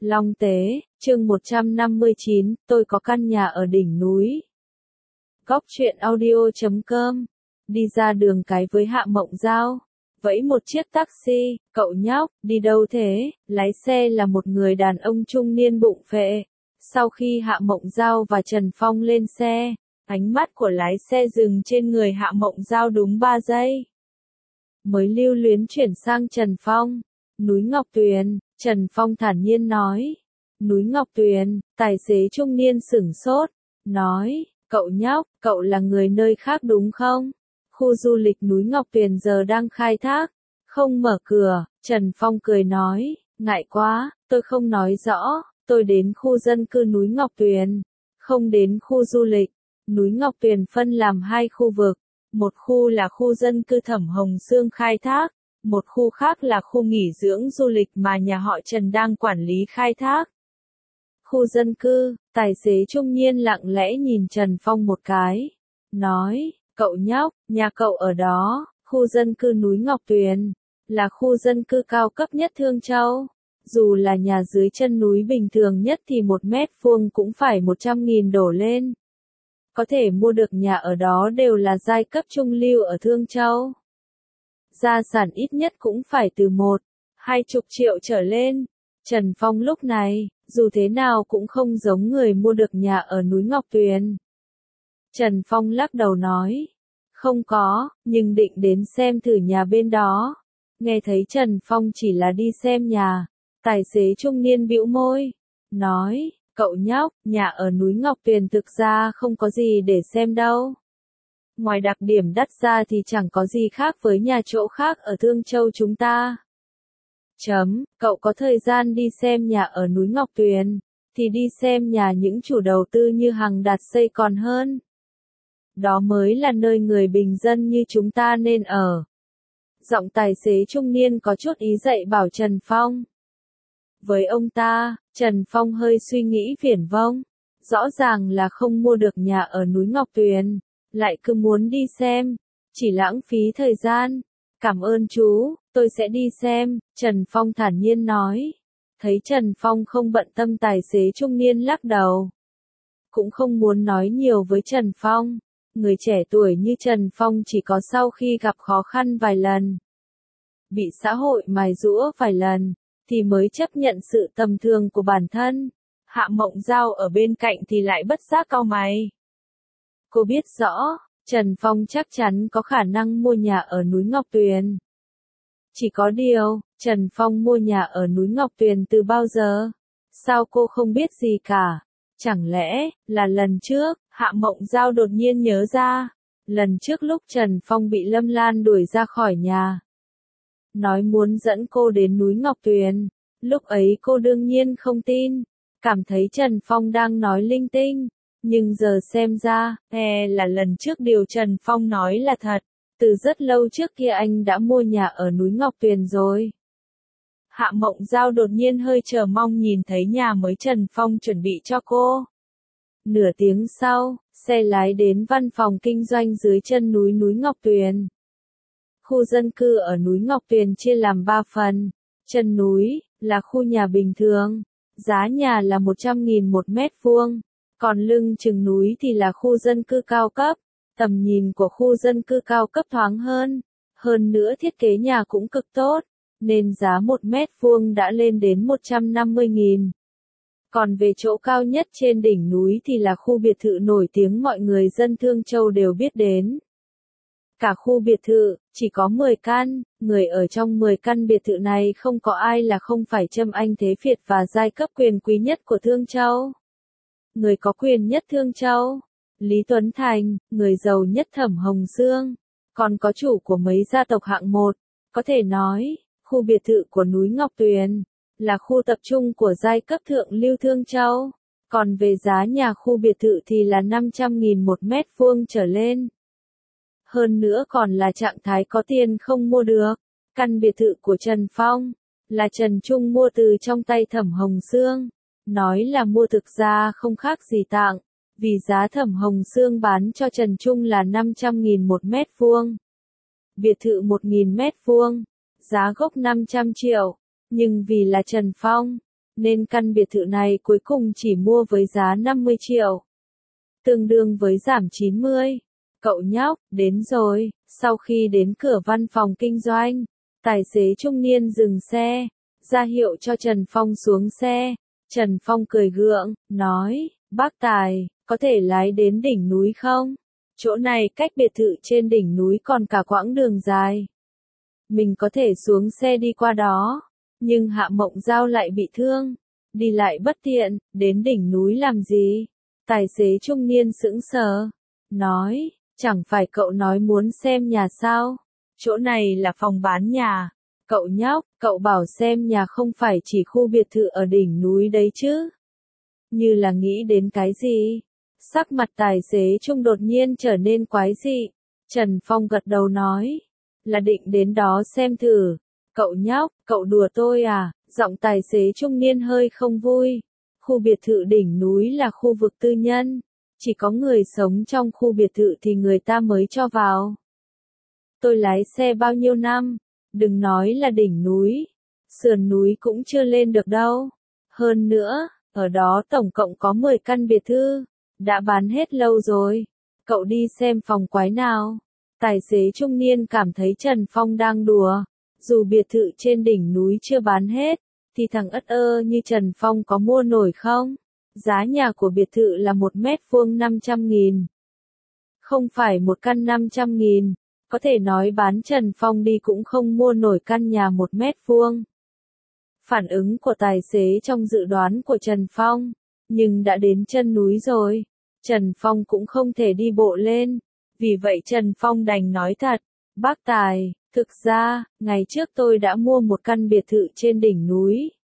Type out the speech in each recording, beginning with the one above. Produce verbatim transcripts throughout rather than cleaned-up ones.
Long Tế, chương một trăm năm mươi chín, tôi có căn nhà ở đỉnh núi. Góc truyện audio chấm com. Đi ra đường cái với Hạ Mộng Giao. Vẫy một chiếc taxi, cậu nhóc, đi đâu thế? Lái xe là một người đàn ông trung niên bụng phệ. Sau khi Hạ Mộng Giao và Trần Phong lên xe, ánh mắt của lái xe dừng trên người Hạ Mộng Giao đúng ba giây. Mới lưu luyến chuyển sang Trần Phong. Núi Ngọc Tuyền, Trần Phong thản nhiên nói. Núi Ngọc Tuyền, tài xế trung niên sửng sốt, nói, cậu nhóc, cậu là người nơi khác đúng không? Khu du lịch núi Ngọc Tuyền giờ đang khai thác, không mở cửa. Trần Phong cười nói, ngại quá, tôi không nói rõ, tôi đến khu dân cư núi Ngọc Tuyền, không đến khu du lịch. Núi Ngọc Tuyền phân làm hai khu vực, một khu là khu dân cư Thẩm Hồng Sương khai thác, một khu khác là khu nghỉ dưỡng du lịch mà nhà họ Trần đang quản lý khai thác. Khu dân cư, tài xế trung niên lặng lẽ nhìn Trần Phong một cái, nói, cậu nhóc, nhà cậu ở đó, khu dân cư núi Ngọc Tuyền, là khu dân cư cao cấp nhất Thương Châu. Dù là nhà dưới chân núi bình thường nhất thì một mét vuông cũng phải một trăm nghìn đổ lên. Có thể mua được nhà ở đó đều là giai cấp trung lưu ở Thương Châu. Gia sản ít nhất cũng phải từ một, hai chục triệu trở lên. Trần Phong lúc này, dù thế nào cũng không giống người mua được nhà ở núi Ngọc Tuyền. Trần Phong lắc đầu nói, không có, nhưng định đến xem thử nhà bên đó. Nghe thấy Trần Phong chỉ là đi xem nhà, tài xế trung niên bĩu môi, nói, cậu nhóc, nhà ở núi Ngọc Tuyền thực ra không có gì để xem đâu. Ngoài đặc điểm đắt ra thì chẳng có gì khác với nhà chỗ khác ở Thương Châu chúng ta. Chấm, cậu có thời gian đi xem nhà ở núi Ngọc Tuyền, thì đi xem nhà những chủ đầu tư như Hằng Đạt xây còn hơn. Đó mới là nơi người bình dân như chúng ta nên ở. Giọng tài xế trung niên có chút ý dạy bảo Trần Phong. Với ông ta, Trần Phong hơi suy nghĩ viển vông. Rõ ràng là không mua được nhà ở núi Ngọc Tuyền, lại cứ muốn đi xem, chỉ lãng phí thời gian. Cảm ơn chú, tôi sẽ đi xem, Trần Phong thản nhiên nói. Thấy Trần Phong không bận tâm, tài xế trung niên lắc đầu. Cũng không muốn nói nhiều với Trần Phong. Người trẻ tuổi như Trần Phong chỉ có sau khi gặp khó khăn vài lần, bị xã hội mài giũa vài lần, thì mới chấp nhận sự tầm thường của bản thân. Hạ Mộng Giao ở bên cạnh thì lại bất giác cau mày. Cô biết rõ, Trần Phong chắc chắn có khả năng mua nhà ở núi Ngọc Tuyền. Chỉ có điều, Trần Phong mua nhà ở núi Ngọc Tuyền từ bao giờ? Sao cô không biết gì cả? Chẳng lẽ, là lần trước, Hạ Mộng Giao đột nhiên nhớ ra. Lần trước lúc Trần Phong bị Lâm Lan đuổi ra khỏi nhà, nói muốn dẫn cô đến núi Ngọc Tuyền. Lúc ấy cô đương nhiên không tin, cảm thấy Trần Phong đang nói linh tinh. Nhưng giờ xem ra, e là lần trước điều Trần Phong nói là thật. Từ rất lâu trước kia anh đã mua nhà ở núi Ngọc Tuyền rồi. Hạ Mộng Giao đột nhiên hơi chờ mong nhìn thấy nhà mới Trần Phong chuẩn bị cho cô. Nửa tiếng sau, xe lái đến văn phòng kinh doanh dưới chân núi núi Ngọc Tuyền. Khu dân cư ở núi Ngọc Tuyền chia làm ba phần. Chân núi, là khu nhà bình thường. Giá nhà là một trăm nghìn một mét vuông. Còn lưng chừng núi thì là khu dân cư cao cấp. Tầm nhìn của khu dân cư cao cấp thoáng hơn. Hơn nữa thiết kế nhà cũng cực tốt, nên giá một mét vuông đã lên đến một trăm năm mươi nghìn. Còn về chỗ cao nhất trên đỉnh núi thì là khu biệt thự nổi tiếng mọi người dân Thương Châu đều biết đến. Cả khu biệt thự, chỉ có mười căn, người ở trong mười căn biệt thự này không có ai là không phải Trâm Anh Thế Phiệt và giai cấp quyền quý nhất của Thương Châu. Người có quyền nhất Thương Châu, Lý Tuấn Thành, người giàu nhất Thẩm Hồng Sương, còn có chủ của mấy gia tộc hạng một. Có thể nói, khu biệt thự của núi Ngọc Tuyền là khu tập trung của giai cấp thượng lưu Thương Châu. Còn về giá nhà khu biệt thự thì là năm trăm nghìn một mét vuông trở lên. Hơn nữa còn là trạng thái có tiền không mua được. Căn biệt thự của Trần Phong là Trần Trung mua từ trong tay Thẩm Hồng Sương. Nói là mua thực ra không khác gì tặng, vì giá Thẩm Hồng Sương bán cho Trần Trung là năm trăm nghìn một mét vuông. Biệt thự một nghìn mét vuông, giá gốc năm trăm triệu. Nhưng vì là Trần Phong, nên căn biệt thự này cuối cùng chỉ mua với giá năm mươi triệu. Tương đương với giảm chín mươi. Cậu nhóc, đến rồi. Sau khi đến cửa văn phòng kinh doanh, tài xế trung niên dừng xe, ra hiệu cho Trần Phong xuống xe. Trần Phong cười gượng, nói, bác Tài, có thể lái đến đỉnh núi không? Chỗ này cách biệt thự trên đỉnh núi còn cả quãng đường dài. Mình có thể xuống xe đi qua đó, nhưng Hạ Mộng Giao lại bị thương, đi lại bất tiện, đến đỉnh núi làm gì? Tài xế trung niên sững sờ, nói, chẳng phải cậu nói muốn xem nhà sao? Chỗ này là phòng bán nhà. Cậu nhóc, cậu bảo xem nhà không phải chỉ khu biệt thự ở đỉnh núi đấy chứ? Như là nghĩ đến cái gì? Sắc mặt tài xế trung đột nhiên trở nên quái dị. Trần Phong gật đầu nói, là định đến đó xem thử. Cậu nhóc, cậu đùa tôi à? Giọng tài xế trung niên hơi không vui. Khu biệt thự đỉnh núi là khu vực tư nhân. Chỉ có người sống trong khu biệt thự thì người ta mới cho vào. Tôi lái xe bao nhiêu năm, đừng nói là đỉnh núi, sườn núi cũng chưa lên được đâu. Hơn nữa, ở đó tổng cộng có mười căn biệt thự, đã bán hết lâu rồi. Cậu đi xem phòng quái nào? Tài xế trung niên cảm thấy Trần Phong đang đùa. Dù biệt thự trên đỉnh núi chưa bán hết, thì thằng ất ơ như Trần Phong có mua nổi không? Giá nhà của biệt thự là một mét vuông năm trăm nghìn. Không phải một căn năm trăm nghìn. Có thể nói bán Trần Phong đi cũng không mua nổi căn nhà một mét vuông. Phản ứng của tài xế trong dự đoán của Trần Phong, nhưng đã đến chân núi rồi, Trần Phong cũng không thể đi bộ lên. Vì vậy Trần Phong đành nói thật, bác Tài, thực ra, ngày trước tôi đã mua một căn biệt thự trên đỉnh núi.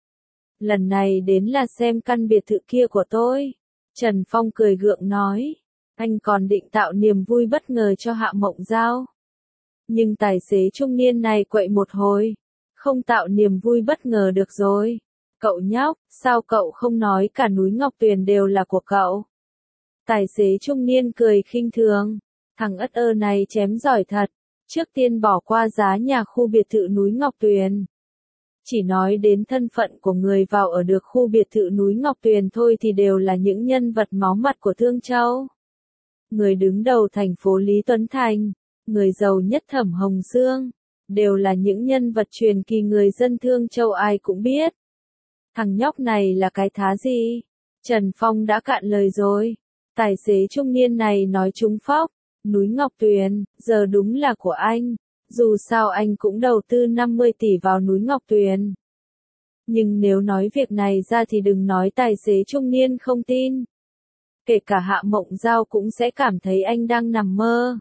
Lần này đến là xem căn biệt thự kia của tôi. Trần Phong cười gượng nói, anh còn định tạo niềm vui bất ngờ cho Hạ Mộng Giao. Nhưng tài xế trung niên này quậy một hồi, không tạo niềm vui bất ngờ được rồi. Cậu nhóc, sao cậu không nói cả núi Ngọc Tuyền đều là của cậu? Tài xế trung niên cười khinh thường, thằng ất ơ này chém giỏi thật, trước tiên bỏ qua giá nhà khu biệt thự núi Ngọc Tuyền. Chỉ nói đến thân phận của người vào ở được khu biệt thự núi Ngọc Tuyền thôi thì đều là những nhân vật máu mặt của Thương Châu. Người đứng đầu thành phố Lý Tuấn Thành, người giàu nhất Thẩm Hồng Sương, đều là những nhân vật truyền kỳ người dân Thương Châu ai cũng biết. Thằng nhóc này là cái thá gì? Trần Phong đã cạn lời rồi. Tài xế trung niên này nói trúng phóc, núi Ngọc Tuyền, giờ đúng là của anh. Dù sao anh cũng đầu tư năm mươi tỷ vào núi Ngọc Tuyền. Nhưng nếu nói việc này ra thì đừng nói tài xế trung niên không tin. Kể cả Hạ Mộng Giao cũng sẽ cảm thấy anh đang nằm mơ.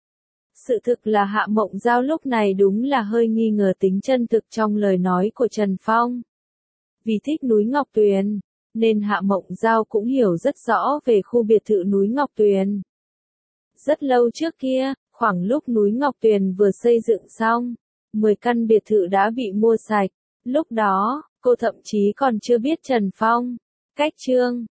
Sự thực là Hạ Mộng Giao lúc này đúng là hơi nghi ngờ tính chân thực trong lời nói của Trần Phong. Vì thích núi Ngọc Tuyền, nên Hạ Mộng Giao cũng hiểu rất rõ về khu biệt thự núi Ngọc Tuyền. Rất lâu trước kia, khoảng lúc núi Ngọc Tuyền vừa xây dựng xong, mười căn biệt thự đã bị mua sạch. Lúc đó, cô thậm chí còn chưa biết Trần Phong. Cách chương